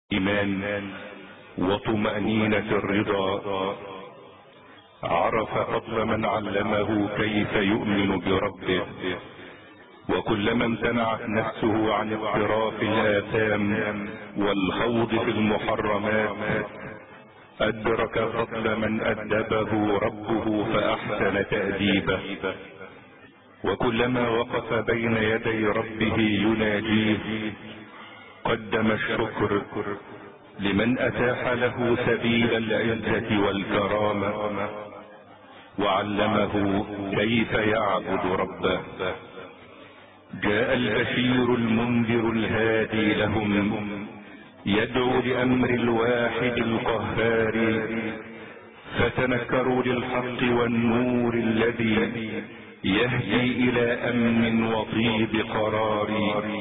الإيمان وطمأنينة الرضا، عرف فضل من علمه كيف يؤمن بربه. وكلما امتنعت نفسه عن اقتراف الآثام والخوض في المحرمات، أدرك فضل من أدبه ربه فأحسن تأديبه. وكلما وقف بين يدي ربه يناجيه، قدم الشكر لمن أتاح له سبيل العزة والكرامة، وعلمه كيف يعبد ربه. جاء البشير المنذر الهادي لهم، يدعو لأمر الواحد القهار، فتنكروا للحق والنور الذي يهدي إلى أمن وطيب قرار.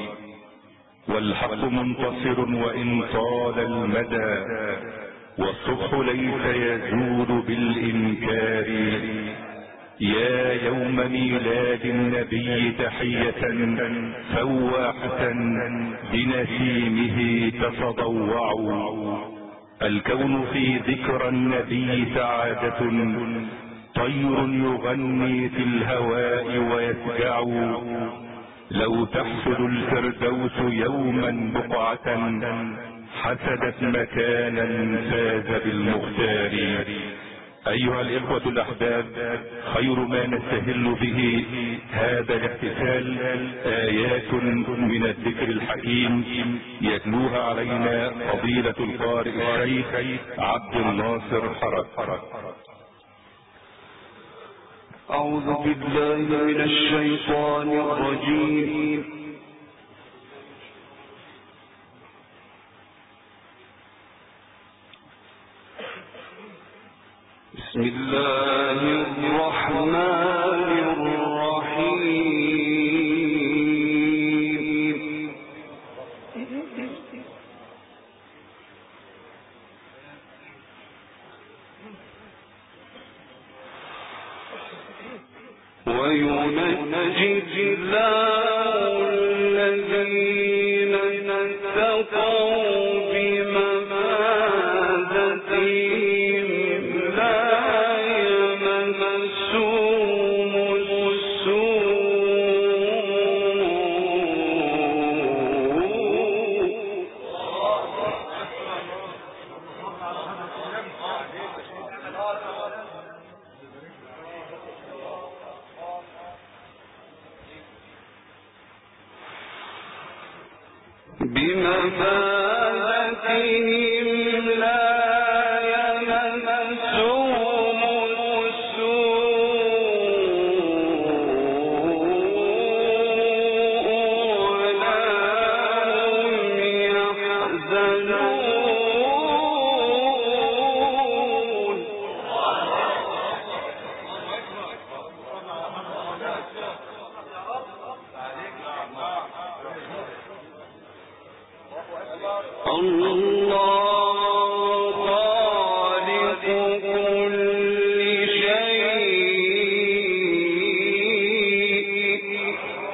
والحق منتصر وإن طال المدى، والصبح ليس يزول بالإنكار. يا يوم ميلاد النبي تحية فواحة بنسيمه تتضوع. الكون في ذكرى النبي سعادة، طير يغني في الهواء ويسجع. لو تحسد الفردوس يوما بقعة، حسدت مكانا فاز بالمختار. أيها الإخوة الأحباب، خير ما نستهل به هذا الاحتفال آيات من الذكر الحكيم، يتلوها علينا فضيلة القارئ الشيخ عبد الناصر حرب. أعوذ بالله من الشيطان الرجيم. بسم الله الرحمن الرحيم. وينجي الله الذين اتقوا بمفازتهم لا يمسهم بمفازتهم لا يمسهم السوء ولا هم يحزنون. الله خالق كل شيء.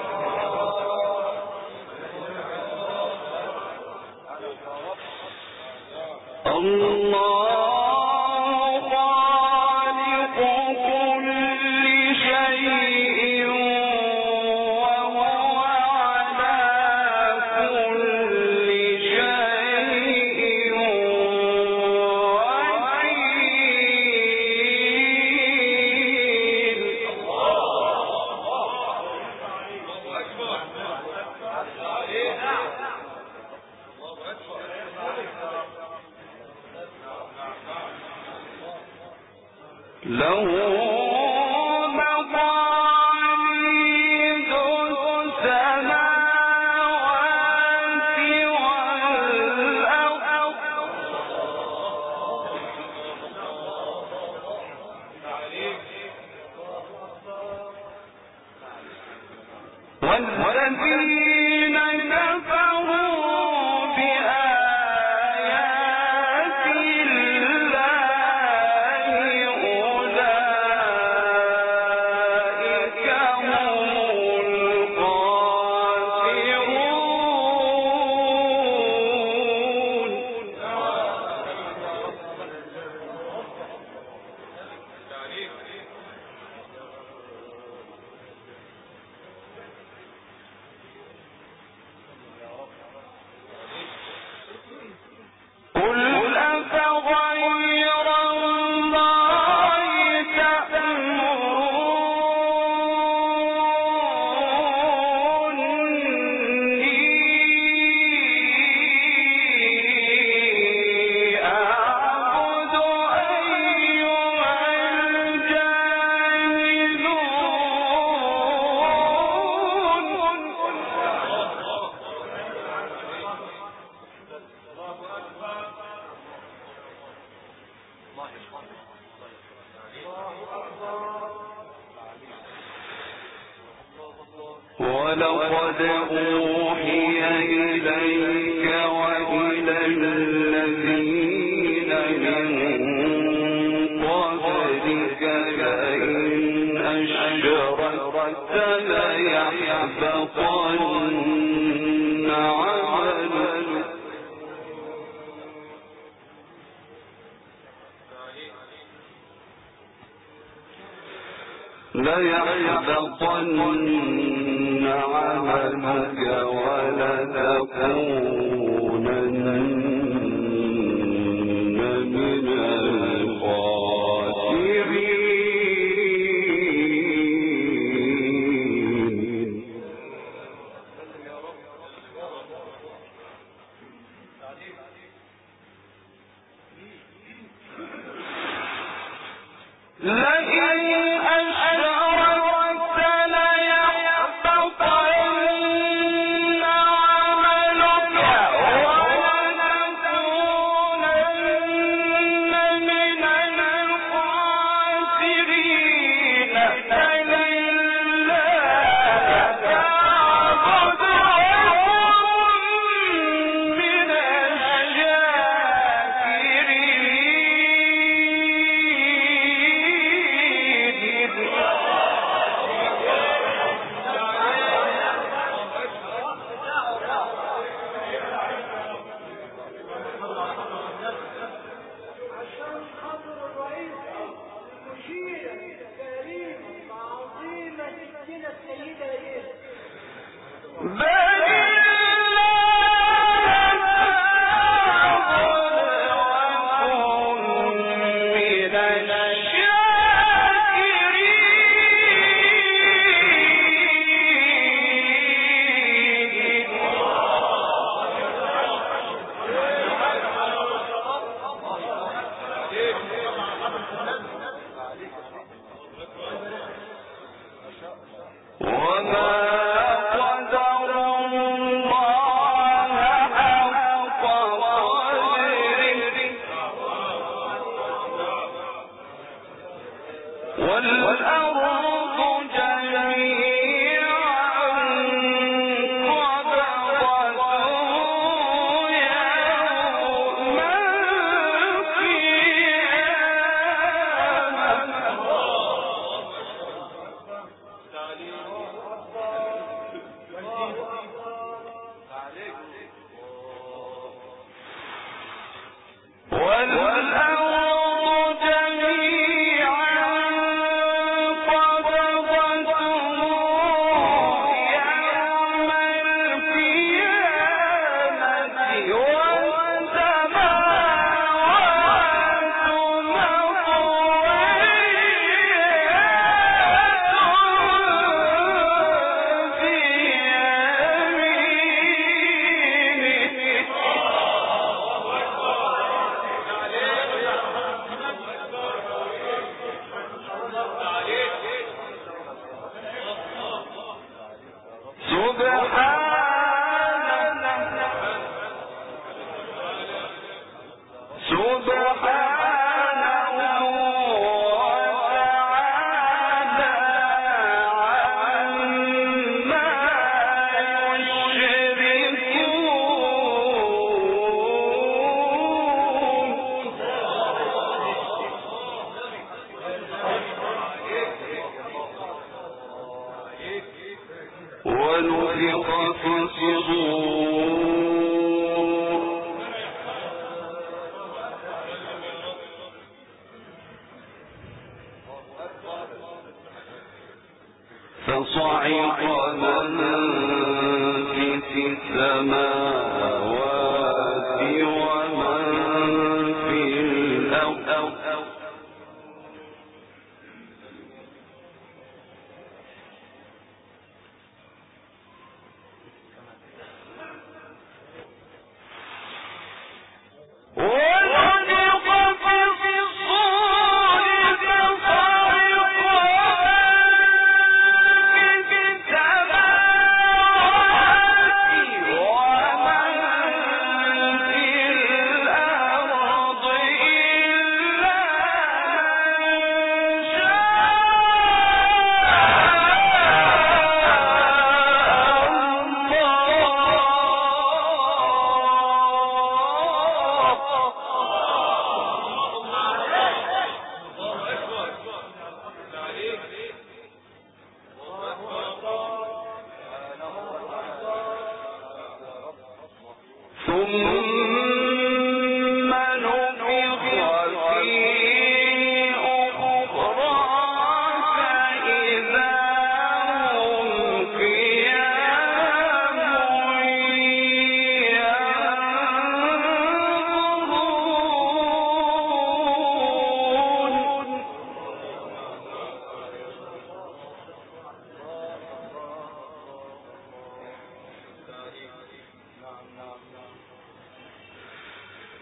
الله خالق كل شيء وهو على كل شيء له مقاليد السماوات والأرض. والذين كفروا بآيات الله أولئك ولقد أوحي إليك وإلى الذين من قبلك لئن أشركت ليحبطن عملك ولتكونن من الخاسرين. فصعق من في السماوات ومن في الأرض ومن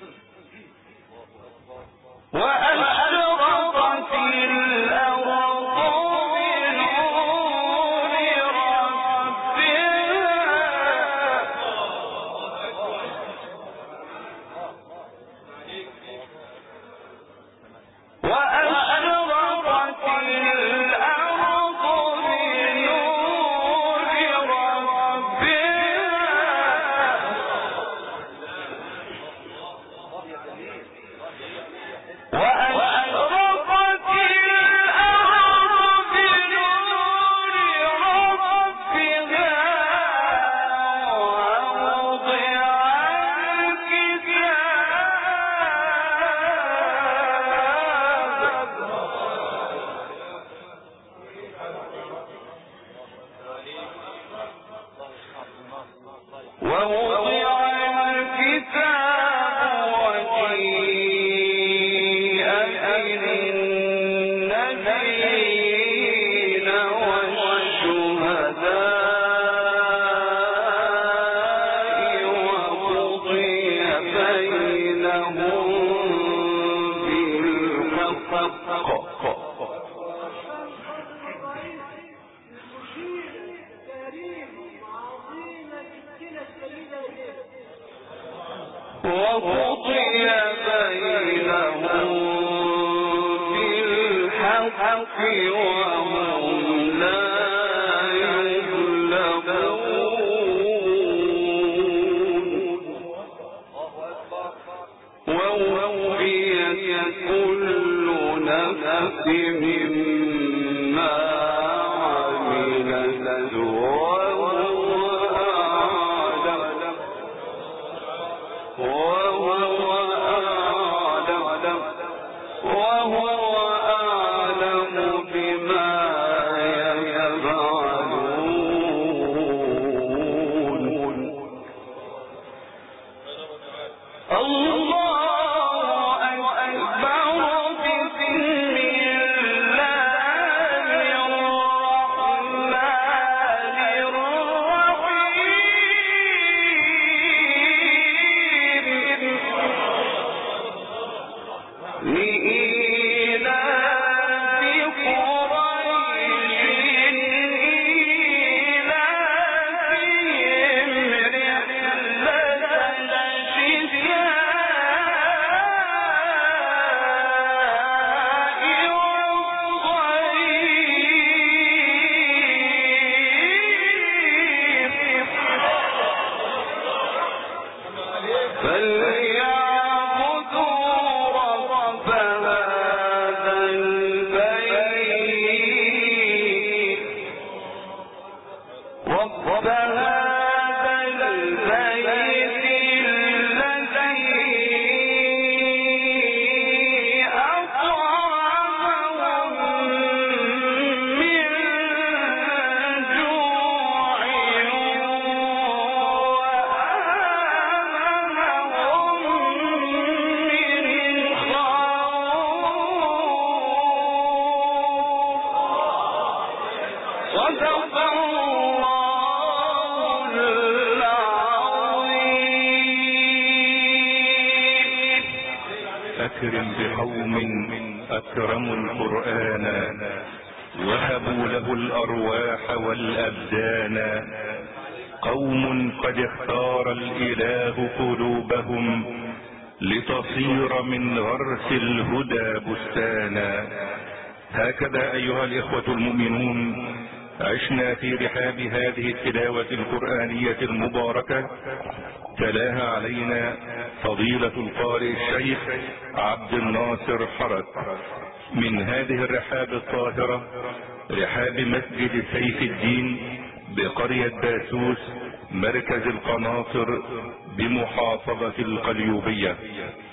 وأشرقت الأرض بنور ربها وأشرقت الأرض بنور وقضي بينهم بالحق وهم لا يظلمون ووفيت كل نفس مما عملت وهو أعلم بما يفعلون الله أكبر بسم الله الرحمن الرحيم لإيلاف قريش إيلافهم رحلة الشتاء والصيف فليعبدوا رب هذا البيت الذي أطعمهم من جوع صدق الله العظيم. أكرم بقوم أكرموا القرآن وهبوا له الأرواح والأبدان، قوم قد اختار الإله قلوبهم لتصير من غرس الهدى بستانا. هكذا أيها الإخوة المؤمنون عشنا في رحاب هذه التلاوة القرآنية المباركة، تلاها علينا فضيلة القارئ الشيخ عبد الناصر حرد من هذه الرحاب الطاهرة، رحاب مسجد سيف الدين بقرية باسوس مركز القناطر بمحافظة القليوبية.